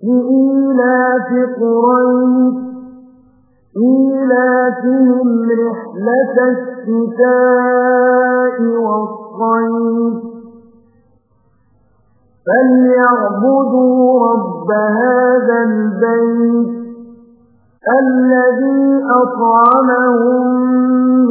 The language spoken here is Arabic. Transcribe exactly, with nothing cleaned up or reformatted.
لإيلاف قريش إيلافهم رحلة الشتاء والصيف فليعبدوا رب هذا البيت الذي أطعمهم